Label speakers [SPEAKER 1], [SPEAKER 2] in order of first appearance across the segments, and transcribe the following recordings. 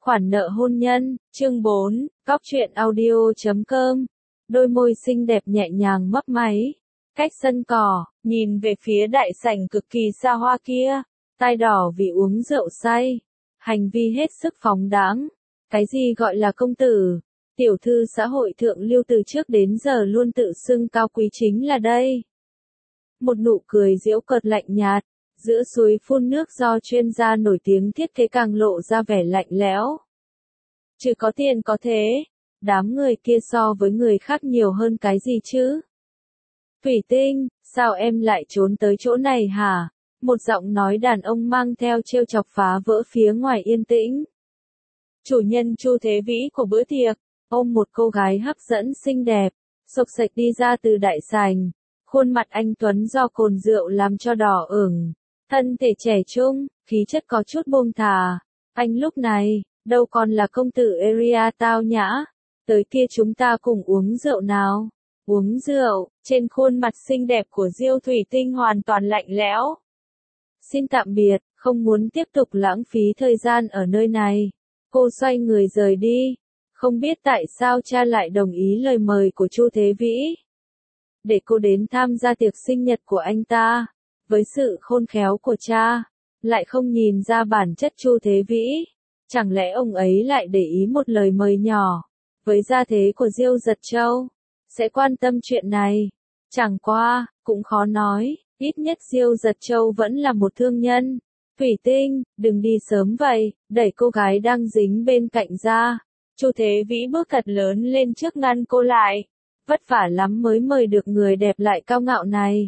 [SPEAKER 1] Khoản nợ hôn nhân, chương 4, Cóc truyện audio.com. Đôi môi xinh đẹp nhẹ nhàng mấp máy. Cách sân cỏ, nhìn về phía đại sảnh cực kỳ xa hoa kia. Tai đỏ vì uống rượu say. Hành vi hết sức phóng đãng. Cái gì gọi là công tử? Tiểu thư xã hội thượng lưu từ trước đến giờ luôn tự xưng cao quý chính là đây. Một nụ cười giễu cợt lạnh nhạt. Giữa suối phun nước do chuyên gia nổi tiếng thiết kế càng lộ ra vẻ lạnh lẽo. Chứ có tiền có thế, đám người kia so với người khác nhiều hơn cái gì chứ? Thủy Tinh, sao em lại trốn tới chỗ này hả? Một giọng nói đàn ông mang theo trêu chọc phá vỡ phía ngoài yên tĩnh. Chủ nhân Chu Thế Vĩ của bữa tiệc, ôm một cô gái hấp dẫn xinh đẹp, xộc xệch đi ra từ đại sảnh. Khuôn mặt anh tuấn do cồn rượu làm cho đỏ ửng. Thân thể trẻ trung, khí chất có chút buông thả. Anh lúc này, đâu còn là công tử area tao nhã. Tới kia chúng ta cùng uống rượu nào. Uống rượu, trên khuôn mặt xinh đẹp của Diêu Thủy Tinh hoàn toàn lạnh lẽo. Xin tạm biệt, không muốn tiếp tục lãng phí thời gian ở nơi này. Cô xoay người rời đi. Không biết tại sao cha lại đồng ý lời mời của Chu Thế Vĩ. Để cô đến tham gia tiệc sinh nhật của anh ta. Với sự khôn khéo của cha, lại không nhìn ra bản chất Chu Thế Vĩ. Chẳng lẽ ông ấy lại để ý một lời mời nhỏ, với gia thế của Diêu Giật Châu, sẽ quan tâm chuyện này? Chẳng qua, cũng khó nói, ít nhất Diêu Giật Châu vẫn là một thương nhân. Thủy Tinh, đừng đi sớm vậy, đẩy cô gái đang dính bên cạnh ra. Chu Thế Vĩ bước thật lớn lên trước ngăn cô lại. Vất vả lắm mới mời được người đẹp lại cao ngạo này.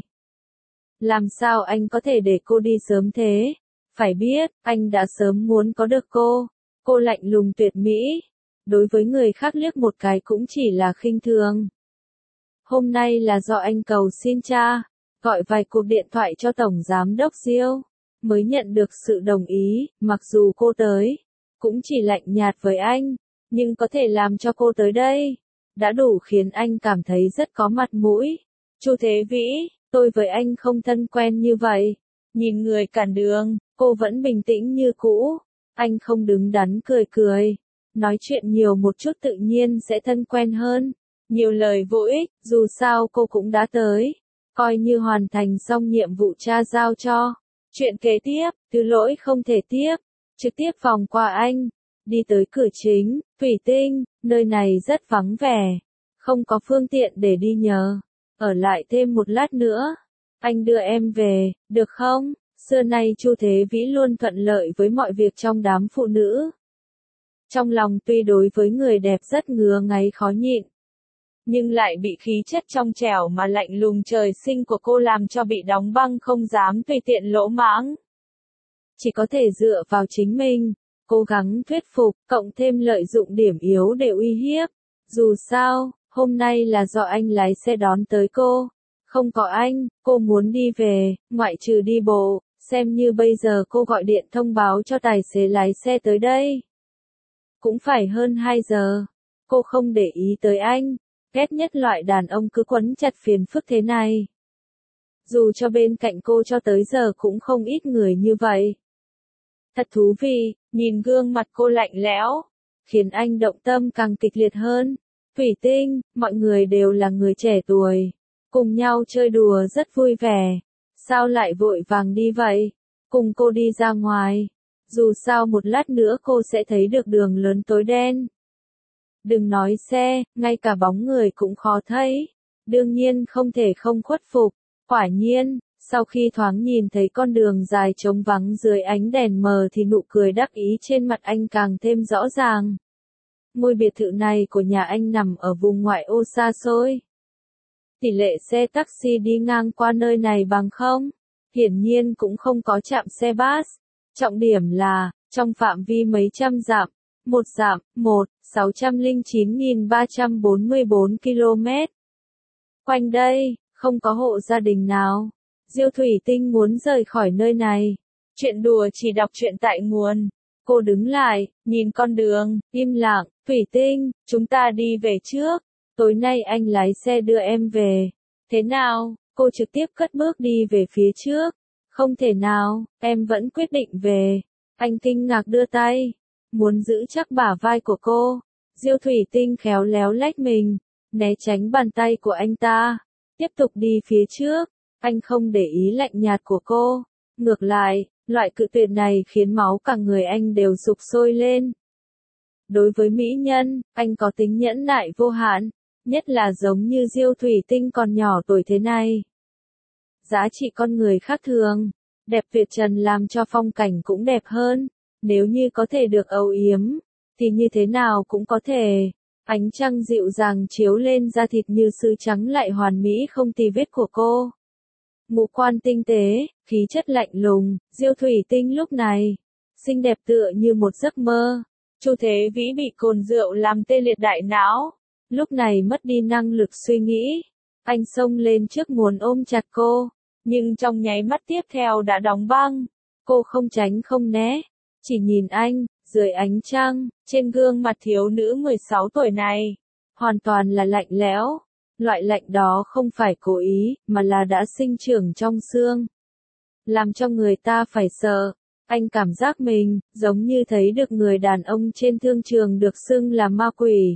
[SPEAKER 1] Làm sao anh có thể để cô đi sớm thế? Phải biết, anh đã sớm muốn có được cô. Cô lạnh lùng tuyệt mỹ. Đối với người khác liếc một cái cũng chỉ là khinh thường. Hôm nay là do anh cầu xin cha, gọi vài cuộc điện thoại cho Tổng Giám đốc Diêu, mới nhận được sự đồng ý, mặc dù cô tới, cũng chỉ lạnh nhạt với anh, nhưng có thể làm cho cô tới đây, đã đủ khiến anh cảm thấy rất có mặt mũi. Chu Thế Vĩ, tôi với anh không thân quen như vậy. Nhìn người cản đường, cô vẫn bình tĩnh như cũ. Anh không đứng đắn cười cười. Nói chuyện nhiều một chút tự nhiên sẽ thân quen hơn. Nhiều lời vô ích, dù sao cô cũng đã tới. Coi như hoàn thành xong nhiệm vụ cha giao cho. Chuyện kế tiếp, thứ lỗi không thể tiếp. Trực tiếp vòng qua anh. Đi tới cửa chính, Thủy Tinh, nơi này rất vắng vẻ. Không có phương tiện để đi nhờ. Ở lại thêm một lát nữa. Anh đưa em về, được không? Xưa nay Chu Thế Vĩ luôn thuận lợi với mọi việc trong đám phụ nữ. Trong lòng tuy đối với người đẹp rất ngứa ngáy khó nhịn, nhưng lại bị khí chất trong trẻo mà lạnh lùng trời sinh của cô làm cho bị đóng băng không dám tùy tiện lỗ mãng. Chỉ có thể dựa vào chính mình, cố gắng thuyết phục, cộng thêm lợi dụng điểm yếu để uy hiếp. Dù sao, hôm nay là do anh lái xe đón tới cô. Không có anh, cô muốn đi về, ngoại trừ đi bộ, xem như bây giờ cô gọi điện thông báo cho tài xế lái xe tới đây. Cũng phải hơn 2 giờ. Cô không để ý tới anh, ghét nhất loại đàn ông cứ quấn chặt phiền phức thế này. Dù cho bên cạnh cô cho tới giờ cũng không ít người như vậy. Thật thú vị, nhìn gương mặt cô lạnh lẽo, khiến anh động tâm càng kịch liệt hơn. Thủy Tinh, mọi người đều là người trẻ tuổi. Cùng nhau chơi đùa rất vui vẻ. Sao lại vội vàng đi vậy? Cùng cô đi ra ngoài. Dù sao một lát nữa cô sẽ thấy được đường lớn tối đen. Đừng nói xe, ngay cả bóng người cũng khó thấy. Đương nhiên không thể không khuất phục. Quả nhiên, sau khi thoáng nhìn thấy con đường dài trống vắng dưới ánh đèn mờ thì nụ cười đắc ý trên mặt anh càng thêm rõ ràng. Ngôi biệt thự này của nhà anh nằm ở vùng ngoại ô xa xôi. Tỷ lệ xe taxi đi ngang qua nơi này bằng không? Hiển nhiên cũng không có trạm xe bus. Trọng điểm là, trong phạm vi mấy trăm dặm, một dặm, 609.344 km. Quanh đây, không có hộ gia đình nào. Diêu Thủy Tinh muốn rời khỏi nơi này. Chuyện đùa chỉ đọc truyện tại nguồn. Cô đứng lại, nhìn con đường, im lặng. Thủy Tinh, chúng ta đi về trước. Tối nay anh lái xe đưa em về. Thế nào? Cô trực tiếp cất bước đi về phía trước. Không thể nào, em vẫn quyết định về. Anh kinh ngạc đưa tay. muốn giữ chắc bả vai của cô. Diêu Thủy Tinh khéo léo lách mình, né tránh bàn tay của anh ta, tiếp tục đi phía trước. Anh không để ý lạnh nhạt của cô, ngược lại, loại cự tuyệt này khiến máu cả người anh đều sục sôi lên. Đối với mỹ nhân, anh có tính nhẫn nại vô hạn, nhất là giống như Diêu Thủy Tinh còn nhỏ tuổi thế này. Giá trị con người khác thường, đẹp tuyệt trần làm cho phong cảnh cũng đẹp hơn, nếu như có thể được âu yếm, thì như thế nào cũng có thể. Ánh trăng dịu dàng chiếu lên da thịt như sứ trắng lại hoàn mỹ không tì vết của cô. Ngũ quan tinh tế, khí chất lạnh lùng, Diêu Thủy Tinh lúc này, xinh đẹp tựa như một giấc mơ. Chu Thế Vĩ bị cồn rượu làm tê liệt đại não, lúc này mất đi năng lực suy nghĩ. Anh xông lên trước muốn ôm chặt cô, nhưng trong nháy mắt tiếp theo đã đóng băng. Cô không tránh không né, chỉ nhìn anh, dưới ánh trăng, trên gương mặt thiếu nữ 16 tuổi này, hoàn toàn là lạnh lẽo. Loại lạnh đó không phải cố ý, mà là đã sinh trưởng trong xương. Làm cho người ta phải sợ. Anh cảm giác mình, giống như thấy được người đàn ông trên thương trường được xưng là ma quỷ.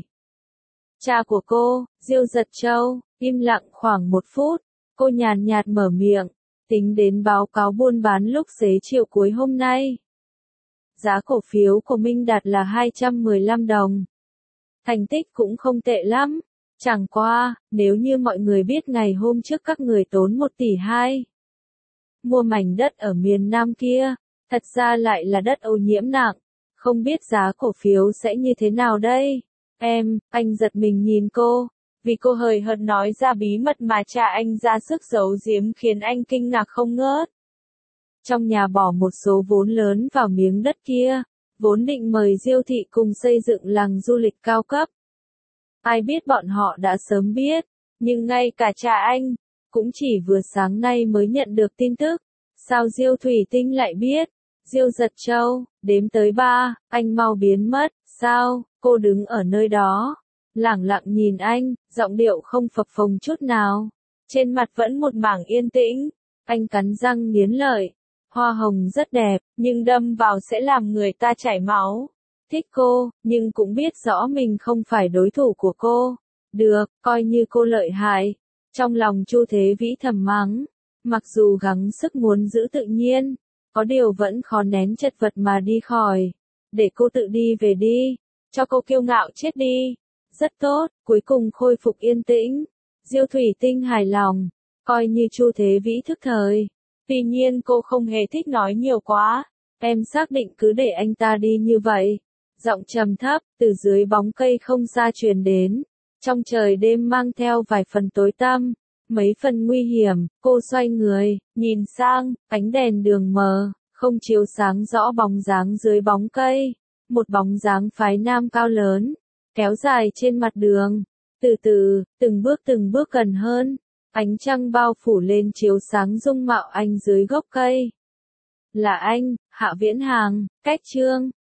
[SPEAKER 1] Cha của cô, Diêu Giật Châu, im lặng khoảng 1 phút, cô nhàn nhạt mở miệng, tính đến báo cáo buôn bán lúc xế chiều cuối hôm nay. Giá cổ phiếu của Minh Đạt là 215 đồng. Thành tích cũng không tệ lắm. Chẳng qua, nếu như mọi người biết ngày hôm trước các người tốn 1,2 tỷ mua mảnh đất ở miền Nam kia, thật ra lại là đất ô nhiễm nặng, không biết giá cổ phiếu sẽ như thế nào đây? Anh giật mình nhìn cô, vì cô hời hợt nói ra bí mật mà cha anh ra sức giấu giếm khiến anh kinh ngạc không ngớt. Trong nhà bỏ một số vốn lớn vào miếng đất kia, vốn định mời Diêu thị cùng xây dựng làng du lịch cao cấp. Ai biết bọn họ đã sớm biết, nhưng ngay cả cha anh, cũng chỉ vừa sáng nay mới nhận được tin tức. Sao Diêu Thủy Tinh lại biết? Diêu Giật Châu, đếm tới 3, anh mau biến mất. Sao? Cô đứng ở nơi đó, lẳng lặng nhìn anh, giọng điệu không phập phồng chút nào. Trên mặt vẫn một mảng yên tĩnh. Anh cắn răng nghiến lợi. Hoa hồng rất đẹp, nhưng đâm vào sẽ làm người ta chảy máu. Thích cô, nhưng cũng biết rõ mình không phải đối thủ của cô. Được, coi như cô lợi hại. Trong lòng Chu Thế Vĩ thầm mắng. Mặc dù gắng sức muốn giữ tự nhiên, có điều vẫn khó nén chật vật mà đi khỏi. Để cô tự đi về đi, cho cô kiêu ngạo chết đi. Rất tốt, cuối cùng khôi phục yên tĩnh. Diêu Thủy Tinh hài lòng, coi như Chu Thế Vĩ thức thời. Tuy nhiên cô không hề thích nói nhiều quá. Em xác định cứ để anh ta đi như vậy. Giọng trầm thấp, từ dưới bóng cây không xa truyền đến. Trong trời đêm mang theo vài phần tối tăm, mấy phần nguy hiểm, cô xoay người, nhìn sang, ánh đèn đường mờ, không chiếu sáng rõ bóng dáng dưới bóng cây. Một bóng dáng phái nam cao lớn, kéo dài trên mặt đường. Từ từ, từng bước gần hơn. Ánh trăng bao phủ lên chiếu sáng dung mạo anh dưới gốc cây. Là anh, Hạ Viễn Hàng, cách chương.